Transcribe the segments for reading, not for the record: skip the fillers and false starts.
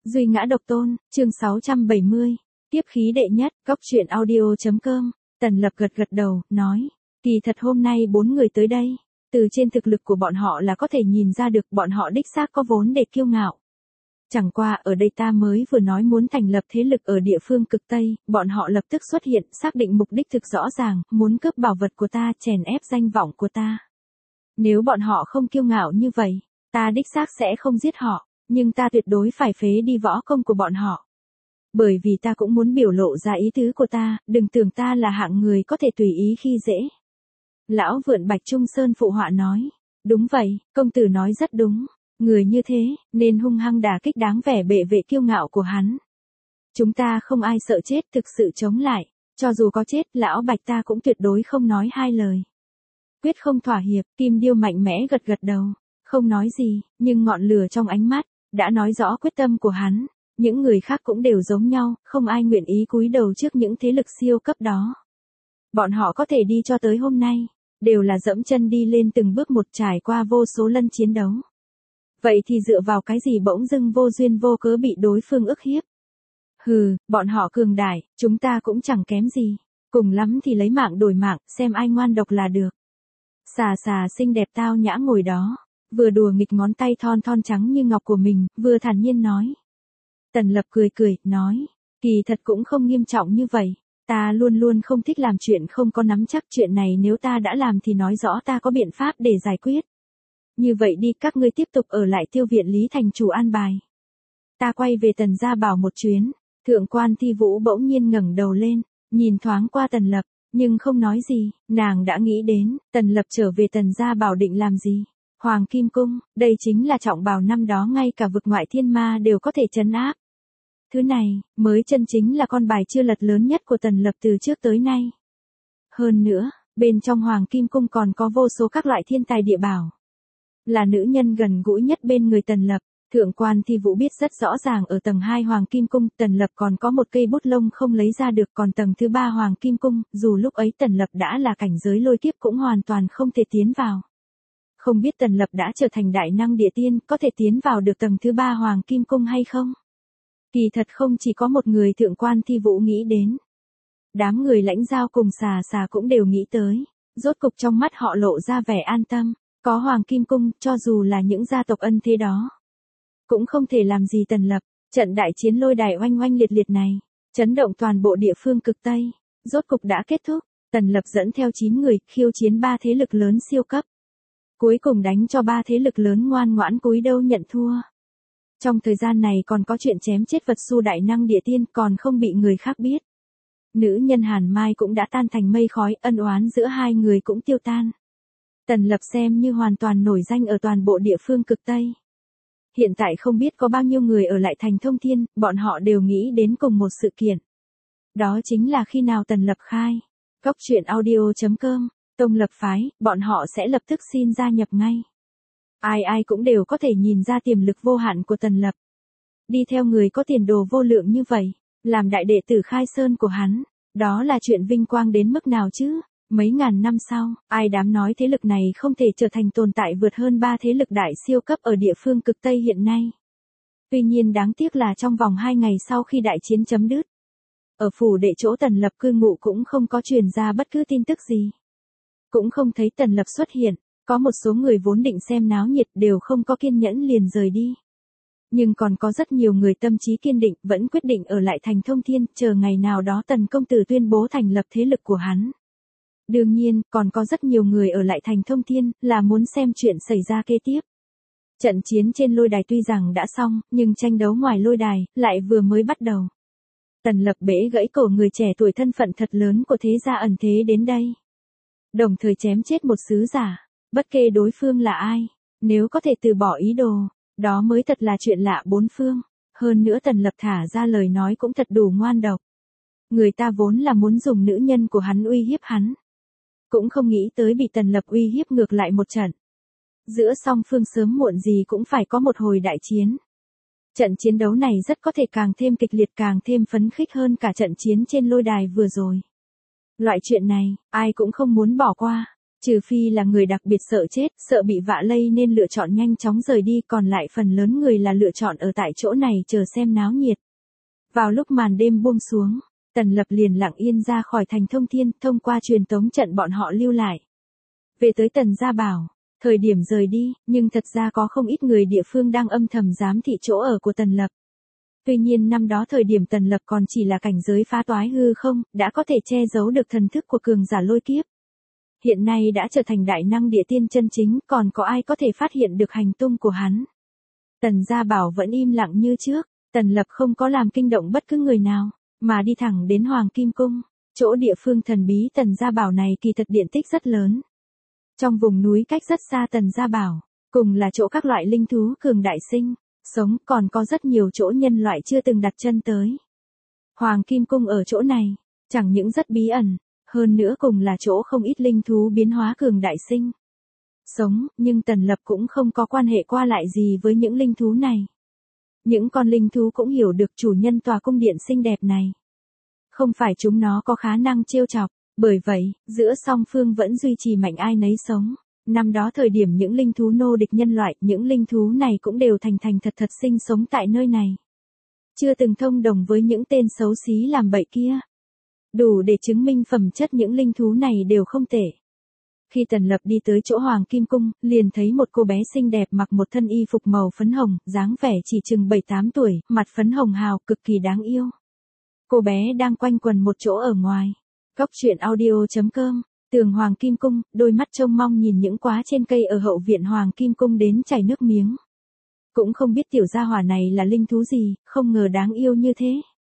Duy ngã độc tôn, chương 670. Tiếp khí đệ nhất, góc truyện audio.com. Tần Lập gật gật đầu, nói. Kỳ thật hôm nay 4 người tới đây. Từ trên thực lực của bọn họ là có thể nhìn ra được bọn họ đích xác có vốn để kiêu ngạo. Chẳng qua ở đây ta mới vừa nói muốn thành lập thế lực ở địa phương cực Tây, bọn họ lập tức xuất hiện, xác định mục đích thực rõ ràng, muốn cướp bảo vật của ta, chèn ép danh vọng của ta. Nếu bọn họ không kiêu ngạo như vậy, ta đích xác sẽ không giết họ, nhưng ta tuyệt đối phải phế đi võ công của bọn họ. Bởi vì ta cũng muốn biểu lộ ra ý tứ của ta, đừng tưởng ta là hạng người có thể tùy ý khi dễ. Lão Vượn Bạch Trung Sơn phụ họa nói. Đúng vậy, công tử nói rất đúng. Người như thế, nên hung hăng đả kích đáng vẻ bệ vệ kiêu ngạo của hắn. Chúng ta không ai sợ chết, thực sự chống lại. Cho dù có chết, lão Bạch ta cũng tuyệt đối không nói hai lời. Quyết không thỏa hiệp, Kim Điêu mạnh mẽ gật gật đầu. Không nói gì, nhưng ngọn lửa trong ánh mắt, đã nói rõ quyết tâm của hắn. Những người khác cũng đều giống nhau, không ai nguyện ý cúi đầu trước những thế lực siêu cấp đó. Bọn họ có thể đi cho tới hôm nay, đều là dẫm chân đi lên từng bước một, trải qua vô số lần chiến đấu. Vậy thì dựa vào cái gì bỗng dưng vô duyên vô cớ bị đối phương ức hiếp? Hừ, bọn họ cường đại, chúng ta cũng chẳng kém gì. Cùng lắm thì lấy mạng đổi mạng, xem ai ngoan độc là được. Xà xà xinh đẹp tao nhã ngồi đó, vừa đùa nghịch ngón tay thon thon trắng như ngọc của mình, vừa thản nhiên nói. Tần Lập cười cười, nói, kỳ thật cũng không nghiêm trọng như vậy. Ta luôn luôn không thích làm chuyện không có nắm chắc, chuyện này nếu ta đã làm thì nói rõ ta có biện pháp để giải quyết. Như vậy đi, các ngươi tiếp tục ở lại Tiêu viện Lý thành chủ an bài. Ta quay về Tần gia bảo một chuyến. Thượng quan Thi Vũ bỗng nhiên ngẩng đầu lên, nhìn thoáng qua Tần Lập, nhưng không nói gì. Nàng đã nghĩ đến, Tần Lập trở về Tần gia bảo định làm gì. Hoàng Kim Cung, đây chính là trọng bảo năm đó ngay cả vực ngoại thiên ma đều có thể trấn áp. Thứ này, mới chân chính là con bài chưa lật lớn nhất của Tần Lập từ trước tới nay. Hơn nữa, bên trong Hoàng Kim Cung còn có vô số các loại thiên tài địa bảo. Là nữ nhân gần gũi nhất bên người Tần Lập, Thượng quan Thi Vũ biết rất rõ ràng ở tầng 2 Hoàng Kim Cung, Tần Lập còn có một cây bút lông không lấy ra được, còn tầng thứ 3 Hoàng Kim Cung, dù lúc ấy Tần Lập đã là cảnh giới lôi kiếp cũng hoàn toàn không thể tiến vào. Không biết Tần Lập đã trở thành đại năng địa tiên, có thể tiến vào được tầng thứ 3 Hoàng Kim Cung hay không? Kỳ thật không chỉ có một người Thượng quan Thi Vũ nghĩ đến. Đám người Lãnh Giao cùng Xà Xà cũng đều nghĩ tới, rốt cục trong mắt họ lộ ra vẻ an tâm. Có Hoàng Kim Cung, cho dù là những gia tộc ân thế đó, cũng không thể làm gì Tần Lập. Trận đại chiến lôi đài oanh oanh liệt liệt này, chấn động toàn bộ địa phương cực Tây, rốt cục đã kết thúc. Tần Lập dẫn theo 9 người, khiêu chiến 3 thế lực lớn siêu cấp. Cuối cùng đánh cho 3 thế lực lớn ngoan ngoãn cúi đầu nhận thua. Trong thời gian này còn có chuyện chém chết vật su đại năng địa tiên còn không bị người khác biết. Nữ nhân Hàn Mai cũng đã tan thành mây khói, ân oán giữa hai người cũng tiêu tan. Tần Lập xem như hoàn toàn nổi danh ở toàn bộ địa phương cực Tây. Hiện tại không biết có bao nhiêu người ở lại thành Thông Thiên, bọn họ đều nghĩ đến cùng một sự kiện. Đó chính là khi nào Tần Lập khai. Góc truyện audio.com, Tông lập phái, bọn họ sẽ lập tức xin gia nhập ngay. Ai ai cũng đều có thể nhìn ra tiềm lực vô hạn của Tần Lập. Đi theo người có tiền đồ vô lượng như vậy, làm đại đệ tử khai sơn của hắn, đó là chuyện vinh quang đến mức nào chứ? Mấy ngàn năm sau, ai dám nói thế lực này không thể trở thành tồn tại vượt hơn 3 thế lực đại siêu cấp ở địa phương cực Tây hiện nay. Tuy nhiên đáng tiếc là trong vòng 2 ngày sau khi đại chiến chấm dứt, ở phủ đệ chỗ Tần Lập cư ngụ cũng không có truyền ra bất cứ tin tức gì. Cũng không thấy Tần Lập xuất hiện, có một số người vốn định xem náo nhiệt đều không có kiên nhẫn liền rời đi. Nhưng còn có rất nhiều người tâm trí kiên định vẫn quyết định ở lại thành Thông Thiên, chờ ngày nào đó Tần công tử tuyên bố thành lập thế lực của hắn. Đương nhiên, còn có rất nhiều người ở lại thành Thông Thiên, là muốn xem chuyện xảy ra kế tiếp. Trận chiến trên lôi đài tuy rằng đã xong, nhưng tranh đấu ngoài lôi đài, lại vừa mới bắt đầu. Tần Lập bể gãy cổ người trẻ tuổi thân phận thật lớn của thế gia ẩn thế đến đây. Đồng thời chém chết một sứ giả, bất kể đối phương là ai, nếu có thể từ bỏ ý đồ, đó mới thật là chuyện lạ bốn phương. Hơn nữa Tần Lập thả ra lời nói cũng thật đủ ngoan độc. Người ta vốn là muốn dùng nữ nhân của hắn uy hiếp hắn. Cũng không nghĩ tới bị Tần Lập uy hiếp ngược lại một trận. Giữa song phương sớm muộn gì cũng phải có một hồi đại chiến. Trận chiến đấu này rất có thể càng thêm kịch liệt, càng thêm phấn khích hơn cả trận chiến trên lôi đài vừa rồi. Loại chuyện này, ai cũng không muốn bỏ qua. Trừ phi là người đặc biệt sợ chết, sợ bị vạ lây nên lựa chọn nhanh chóng rời đi, còn lại phần lớn người là lựa chọn ở tại chỗ này chờ xem náo nhiệt. Vào lúc màn đêm buông xuống, Tần Lập liền lặng yên ra khỏi thành Thông Thiên, thông qua truyền tống trận bọn họ lưu lại. Về tới Tần Gia Bảo, thời điểm rời đi, nhưng thật ra có không ít người địa phương đang âm thầm giám thị chỗ ở của Tần Lập. Tuy nhiên năm đó thời điểm Tần Lập còn chỉ là cảnh giới phá toái hư không, đã có thể che giấu được thần thức của cường giả lôi kiếp. Hiện nay đã trở thành đại năng địa tiên chân chính, còn có ai có thể phát hiện được hành tung của hắn. Tần Gia Bảo vẫn im lặng như trước, Tần Lập không có làm kinh động bất cứ người nào, mà đi thẳng đến Hoàng Kim Cung, chỗ địa phương thần bí Tần Gia Bảo này kỳ thật điện tích rất lớn. Trong vùng núi cách rất xa Tần Gia Bảo, cùng là chỗ các loại linh thú cường đại sinh, sống, còn có rất nhiều chỗ nhân loại chưa từng đặt chân tới. Hoàng Kim Cung ở chỗ này, chẳng những rất bí ẩn, hơn nữa cùng là chỗ không ít linh thú biến hóa cường đại sinh. Sống, nhưng Tần Lập cũng không có quan hệ qua lại gì với những linh thú này. Những con linh thú cũng hiểu được chủ nhân tòa cung điện xinh đẹp này. Không phải chúng nó có khả năng trêu chọc, bởi vậy, giữa song phương vẫn duy trì mạnh ai nấy sống. Năm đó thời điểm những linh thú nô địch nhân loại, những linh thú này cũng đều thành thật sinh sống tại nơi này. Chưa từng thông đồng với những tên xấu xí làm bậy kia. Đủ để chứng minh phẩm chất những linh thú này đều không tệ. Khi Tần Lập đi tới chỗ Hoàng Kim Cung, liền thấy một cô bé xinh đẹp mặc một thân y phục màu phấn hồng, dáng vẻ chỉ chừng 7-8 tuổi, mặt phấn hồng hào, cực kỳ đáng yêu. Cô bé đang quanh quần một chỗ ở ngoài. Góc truyện audio.com, tường Hoàng Kim Cung, đôi mắt trông mong nhìn những quá trên cây ở hậu viện Hoàng Kim Cung đến chảy nước miếng. Cũng không biết tiểu gia hỏa này là linh thú gì, không ngờ đáng yêu như thế.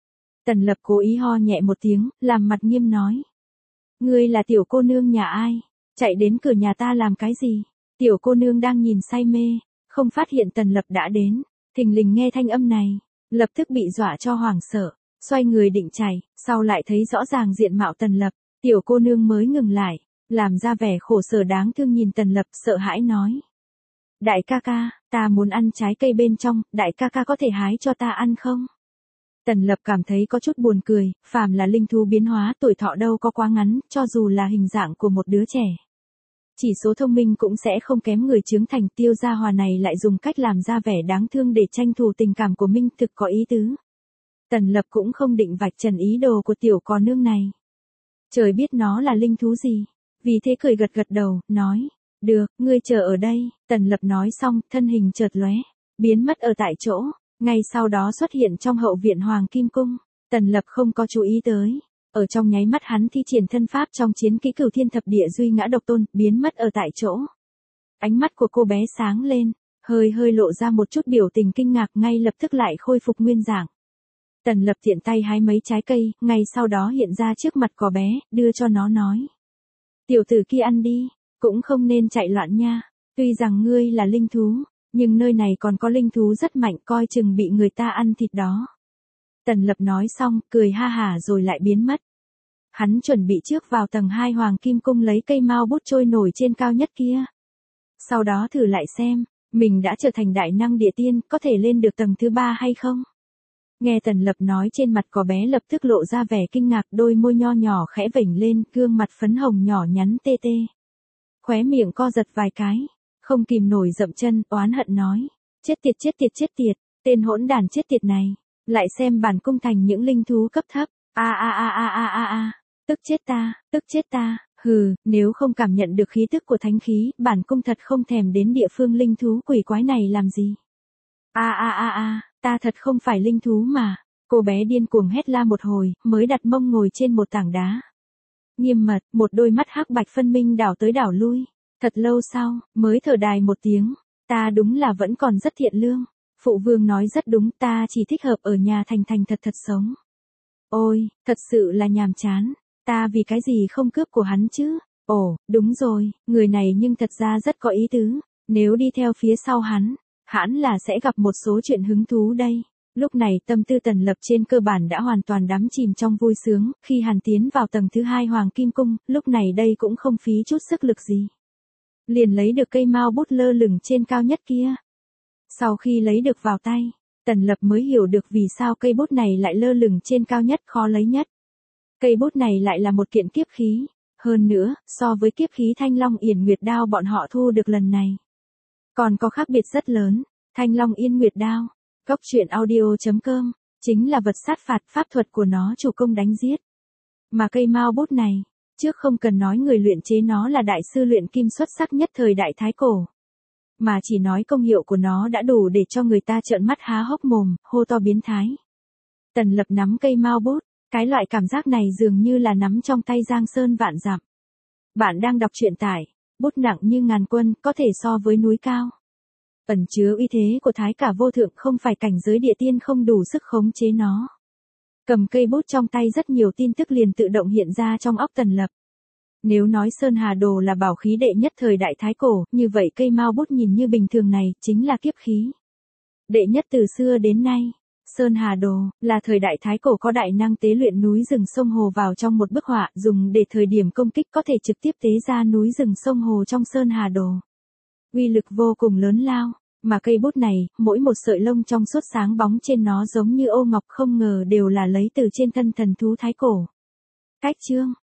Tần Lập cố ý ho nhẹ một tiếng, làm mặt nghiêm nói. Ngươi là tiểu cô nương nhà ai? Chạy đến cửa nhà ta làm cái gì? Tiểu cô nương đang nhìn say mê, không phát hiện Tần Lập đã đến, thình lình nghe thanh âm này, lập tức bị dọa cho hoảng sợ, xoay người định chạy, sau lại thấy rõ ràng diện mạo Tần Lập, tiểu cô nương mới ngừng lại, làm ra vẻ khổ sở đáng thương nhìn Tần Lập, sợ hãi nói. Đại ca ca, ta muốn ăn trái cây bên trong, đại ca ca có thể hái cho ta ăn không? Tần Lập cảm thấy có chút buồn cười, phàm là linh thú biến hóa tuổi thọ đâu có quá ngắn, cho dù là hình dạng của một đứa trẻ. Chỉ số thông minh cũng sẽ không kém người trưởng thành, tiêu gia hòa này lại dùng cách làm ra vẻ đáng thương để tranh thủ tình cảm của Minh, thực có ý tứ. Tần Lập cũng không định vạch trần ý đồ của tiểu cô nương này. Trời biết nó là linh thú gì, vì thế cười gật gật đầu, nói, được, ngươi chờ ở đây. Tần Lập nói xong, thân hình chợt lóe, biến mất ở tại chỗ, ngay sau đó xuất hiện trong hậu viện Hoàng Kim Cung. Tần Lập không có chú ý tới, ở trong nháy mắt hắn thi triển thân pháp trong chiến kỹ Cửu Thiên Thập Địa Duy Ngã Độc Tôn, biến mất ở tại chỗ. Ánh mắt của cô bé sáng lên, hơi lộ ra một chút biểu tình kinh ngạc, ngay lập tức lại khôi phục nguyên dạng. Tần Lập tiện tay hái mấy trái cây, ngay sau đó hiện ra trước mặt cô bé, đưa cho nó nói. Tiểu tử kia ăn đi, cũng không nên chạy loạn nha, tuy rằng ngươi là linh thú, nhưng nơi này còn có linh thú rất mạnh, coi chừng bị người ta ăn thịt đó. Tần Lập nói xong, cười ha hả rồi lại biến mất. Hắn chuẩn bị trước vào tầng 2 Hoàng Kim Cung lấy cây mao bút trôi nổi trên cao nhất kia. Sau đó thử lại xem, mình đã trở thành đại năng địa tiên, có thể lên được tầng thứ 3 hay không? Nghe Tần Lập nói, trên mặt cô bé lập tức lộ ra vẻ kinh ngạc, đôi môi nho nhỏ khẽ vểnh lên, gương mặt phấn hồng nhỏ nhắn tê tê. Khóe miệng co giật vài cái, không kìm nổi dậm chân, oán hận nói. Chết tiệt, tên hỗn đàn chết tiệt này, lại xem bản cung thành những linh thú cấp thấp. Tức chết ta, hừ, nếu không cảm nhận được khí tức của thánh khí, bản cung thật không thèm đến địa phương linh thú quỷ quái này làm gì. Ta thật không phải linh thú mà. Cô bé điên cuồng hét la một hồi, mới đặt mông ngồi trên một tảng đá. Nghiêm mật, một đôi mắt hắc bạch phân minh đảo tới đảo lui. Thật lâu sau, mới thở dài một tiếng. Ta đúng là vẫn còn rất thiện lương. Phụ vương nói rất đúng, ta chỉ thích hợp ở nhà thành thật sống. Ôi, thật sự là nhàm chán. Ta vì cái gì không cướp của hắn chứ? Ồ, đúng rồi, người này nhưng thật ra rất có ý tứ. Nếu đi theo phía sau hắn, hẳn là sẽ gặp một số chuyện hứng thú đây. Lúc này tâm tư Tần Lập trên cơ bản đã hoàn toàn đắm chìm trong vui sướng, khi hắn tiến vào tầng thứ 2 Hoàng Kim Cung, lúc này đây cũng không phí chút sức lực gì. Liền lấy được cây mao bút lơ lửng trên cao nhất kia. Sau khi lấy được vào tay, Tần Lập mới hiểu được vì sao cây bút này lại lơ lửng trên cao nhất, khó lấy nhất. Cây bút này lại là một kiện kiếp khí, Hơn nữa, so với kiếp khí Thanh Long Yên Nguyệt Đao bọn họ thu được lần này, còn có khác biệt rất lớn. Thanh Long Yên Nguyệt Đao, Cốc truyện audio.com, chính là vật sát phạt, pháp thuật của nó chủ công đánh giết. Mà cây mao bút này, trước không cần nói người luyện chế nó là đại sư luyện kim xuất sắc nhất thời đại Thái Cổ, mà chỉ nói công hiệu của nó đã đủ để cho người ta trợn mắt há hốc mồm, hô to biến thái. Tần Lập nắm cây mao bút, cái loại cảm giác này dường như là nắm trong tay giang sơn vạn dặm. Bạn đang đọc truyện tải, bút nặng như ngàn quân, có thể so với núi cao. Ẩn chứa uy thế của Thái Cả vô thượng, không phải cảnh giới địa tiên không đủ sức khống chế nó. Cầm cây bút trong tay, rất nhiều tin tức liền tự động hiện ra trong óc Tần Lập. Nếu nói Sơn Hà Đồ là bảo khí đệ nhất thời đại Thái Cổ, như vậy cây mao bút nhìn như bình thường này, chính là kiếp khí đệ nhất từ xưa đến nay. Sơn Hà Đồ là thời đại Thái Cổ có đại năng tế luyện núi rừng sông hồ vào trong một bức họa, dùng để thời điểm công kích có thể trực tiếp tế ra núi rừng sông hồ trong Sơn Hà Đồ. Uy lực vô cùng lớn lao, mà cây bút này, mỗi một sợi lông trong suốt sáng bóng trên nó giống như ô ngọc, không ngờ đều là lấy từ trên thân thần thú Thái Cổ. Cách chương